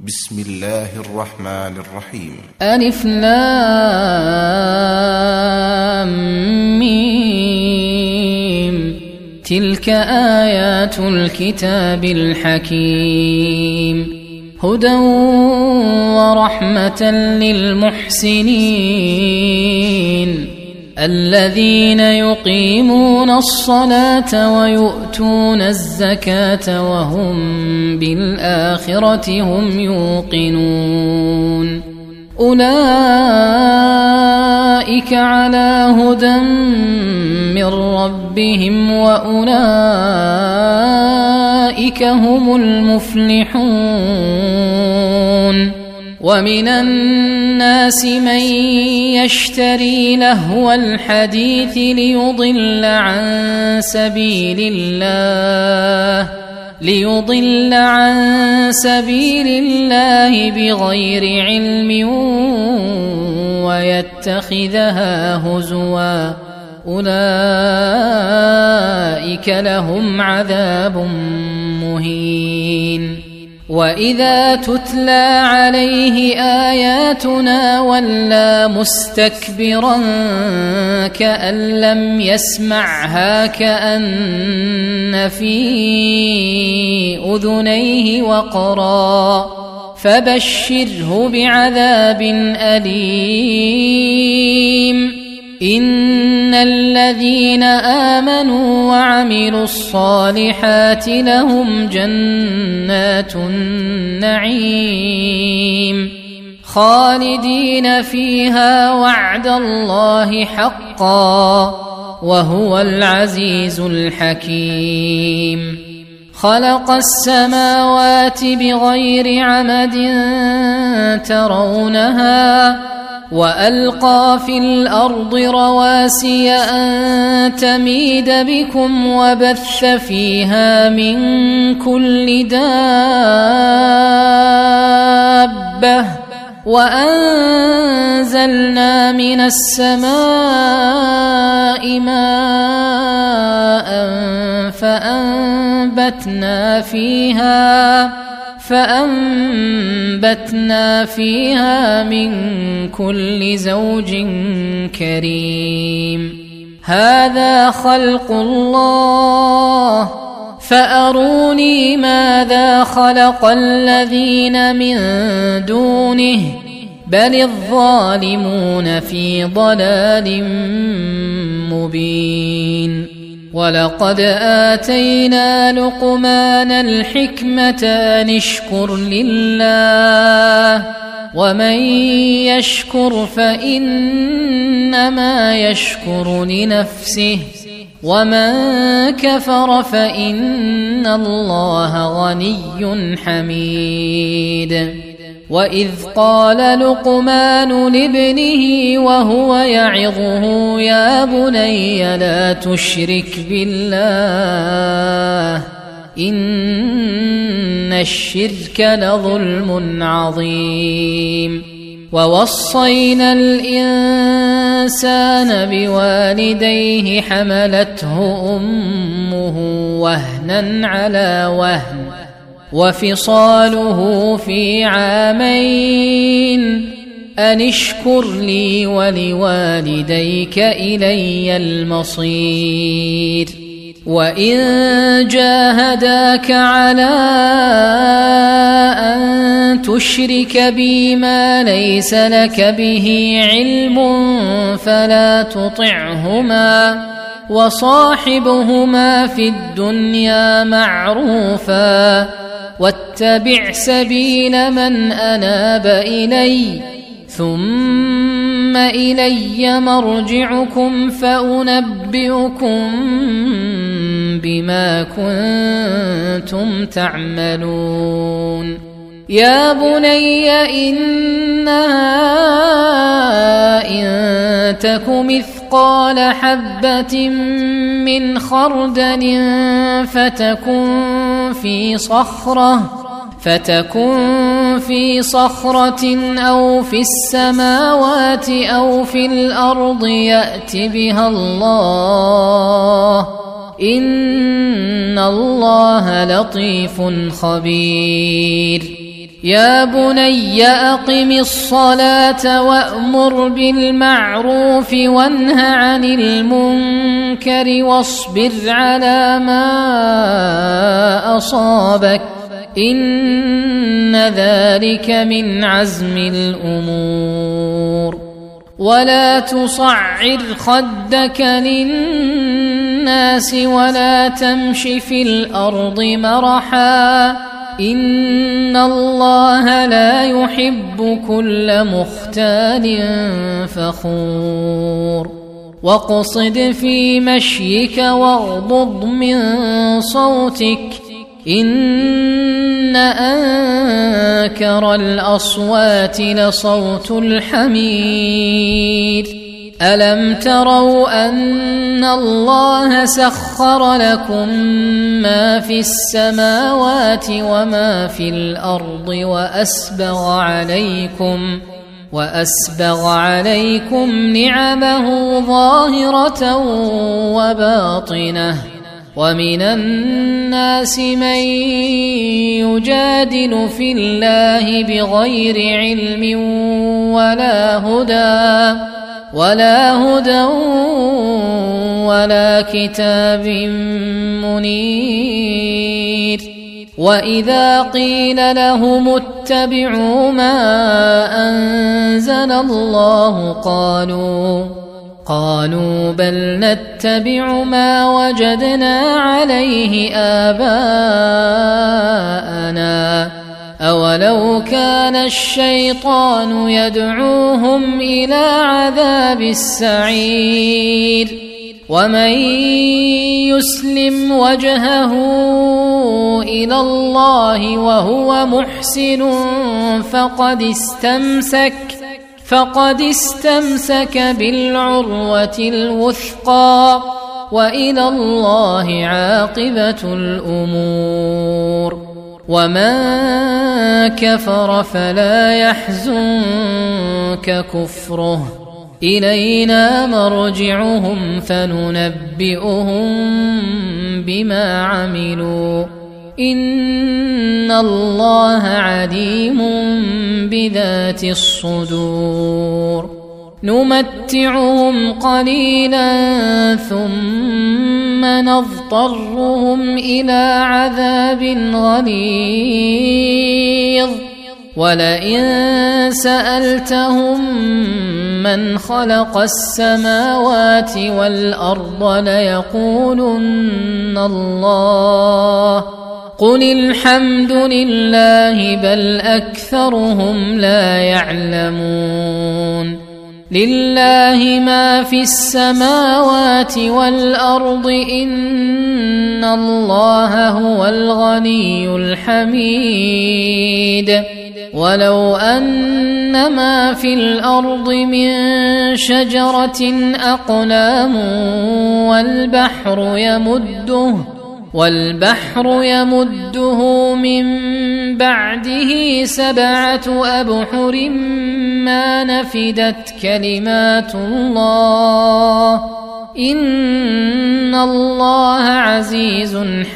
بسم الله الرحمن الرحيم. ألف لام ميم. تلك آيات الكتاب الحكيم، هدى ورحمة للمحسنين الذين يقيمون الصلاة ويؤتون الزكاة وهم بالآخرة هم يوقنون. أولئك على هدى من ربهم وأولئك هم المفلحون. ومن الناس من يشتري لهو الحديث ليضل عن سبيل الله بغير علم ويتخذها هزوا، أولئك لهم عذاب مهين. وإذا تتلى عليه آياتنا ولى مستكبرا كأن لم يسمعها كأن في أذنيه وقرا، فبشره بعذاب أليم. إن الذين آمنوا وعملوا الصالحات لهم جنات النعيم خالدين فيها وعد الله حقا وهو العزيز الحكيم. خلق السماوات بغير عمد ترونها وألقى في الأرض رواسي أن تميد بكم وبث فيها من كل دابة وأنزلنا من السماء ماء فأنبتنا فيها من كل زوج كريم. هذا خلق الله فأروني ماذا خلق الذين من دونه بل الظالمون في ضلال مبين. ولقد آتينا لقمان الحكمة أن اشكر لله ومن يشكر فإنما يشكر لنفسه ومن كفر فإن الله غني حميد. وإذ قال لقمان لابنه وهو يعظه يا بني لا تشرك بالله إن الشرك لظلم عظيم. ووصينا الإنسان بوالديه حملته أمه وهنا على وهن وفصاله في عامين أن اشكر لي ولوالديك إلي المصير. وإن جاهداك على أن تشرك بي ما ليس لك به علم فلا تطعهما وصاحبهما في الدنيا معروفا واتبع سبيل من أناب إلي ثم إلي مرجعكم فأنبئكم بما كنتم تعملون. يا بني إنها إن تك مثقال حبة من خردل فتكن في صخرة أو في السماوات أو في الأرض يأت بها الله إن الله لطيف خبير. يا بني أقم الصلاة وأمر بالمعروف وانه عن المنكر واصبر على ما أصابك إن ذلك من عزم الأمور ولا تصعر خدك للناس ولا تمش في الأرض مرحا إن الله لا يحب كل مختال فخور واقصد في مشيك واغضض من صوتك إن أنكر الأصوات لصوت الحمير ألم تروا أن الله سخر لكم ما في السماوات وما في الأرض وأسبغ عليكم نعمه ظاهرة وباطنة ومن الناس من يجادل في الله بغير علم ولا هدى ولا كتاب منير وإذا قيل لهم اتبعوا ما أنزل الله قالوا بل نتبع ما وجدنا عليه آباءنا أولو كان الشيطان يدعوهم إلى عذاب السعير ومن يسلم وجهه إلى الله وهو محسن فقد استمسك بالعروة الوثقى وإلى الله عاقبة الأمور ومن كفر فلا يحزنك كفره إلينا مرجعهم فننبئهم بما عملوا إن الله عليم بذات الصدور نمتعهم قليلا ثم نضطرهم إلى عذاب غليظ ولئن سألتهم من خلق السماوات والأرض ليقولن الله قل الحمد لله بل أكثرهم لا يعلمون لله ما في السماوات والأرض إن الله هو الغني الحميد ولو أن ما في الأرض من شجرة أقلام والبحر يمده من بعده 7 أبحر ما نفدت كلمات الله إن الله عزيز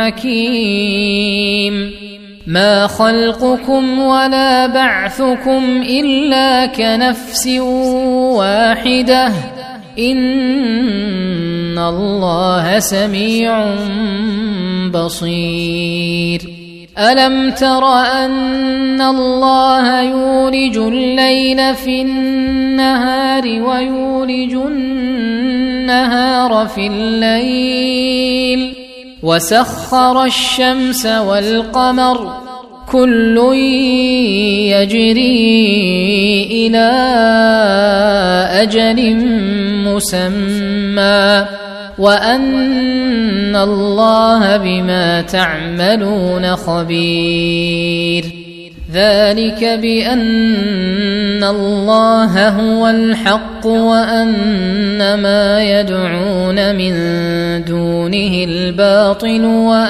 حكيم ما خلقكم ولا بعثكم إلا كنفس واحدة إن الله سميع بصير ألم تر أن الله يولج الليل في النهار ويولج النهار في الليل وسخر الشمس والقمر كل يجري إلى أجل مسمى وأن الله بما تعملون خبير ذلك بأن الله هو الحق وأن ما يدعون من دونه الباطل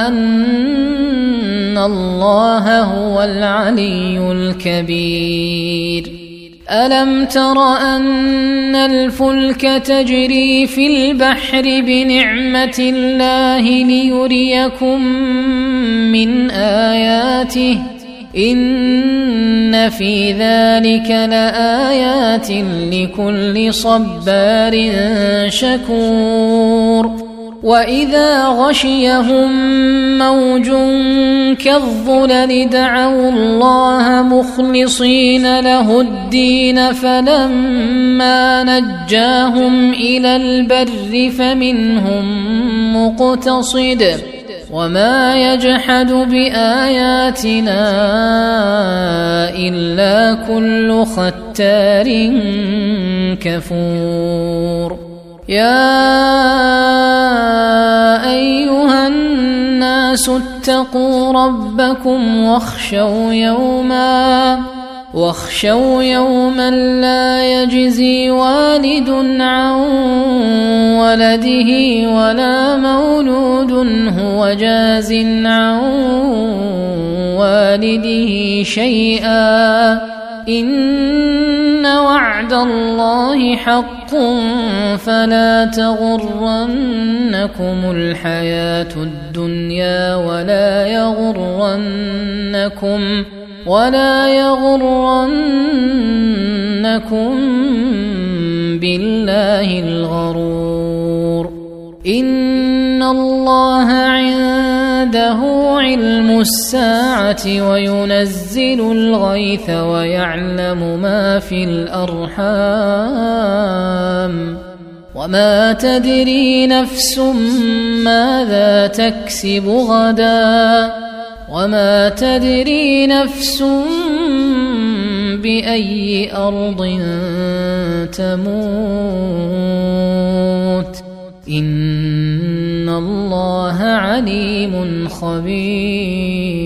وأن الله هو العلي الكبير ألم تر أن الفلك تجري في البحر بنعمة الله ليريكم من آياته إن في ذلك لآيات لكل صبار شكور وإذا غشيهم موج كالظلل دعوا الله مخلصين له الدين فلما نجاهم إلى البر فمنهم مقتصد وما يجحد بآياتنا إلا كل ختار كفور يا أيها الناس اتقوا ربكم واخشوا يوما لا يجزي والد عن ولده ولا مولود هو جاز عن والده شيئا إن وعد الله حق فلا تغرنكم الحياة الدنيا ولا يغرنكم بالله الغرور إن الله عنده علم الساعة وينزل الغيث ويعلم ما في الأرحام وما تدري نفس ماذا تكسب غدا وما تدري نفس بأي أرض تموت إن الله عليم خبير